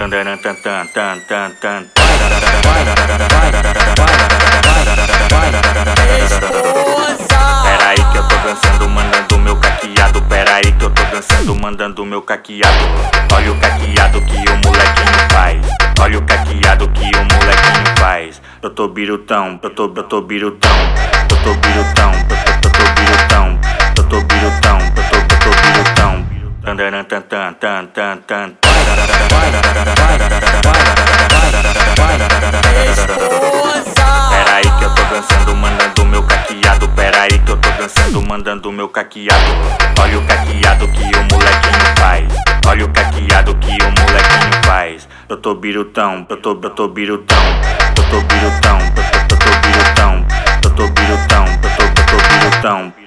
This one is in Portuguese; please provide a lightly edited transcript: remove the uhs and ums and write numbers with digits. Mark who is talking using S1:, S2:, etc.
S1: Peraí que eu tô dançando, mandando meu caqueado. Peraí que eu tô dançando, mandando meu caqueado. Olha o caqueado que o molequinho faz. Olha o caqueado que o molequinho faz. Eu tô birutão, eu tô birutão. Eu tô birutão, eu tô birutão. Eu tô birutão, eu tô birutão. Peraí que eu tô dançando, mandando meu caqueado. Peraí que eu tô dançando, mandando meu caqueado. Olha o caqueado que o molequinho faz. Olha o caqueado que o molequinho faz. Eu tô birutão, eu tô birutão. Eu tô birutão, eu tô birutão. Eu tô birutão, eu tô birutão.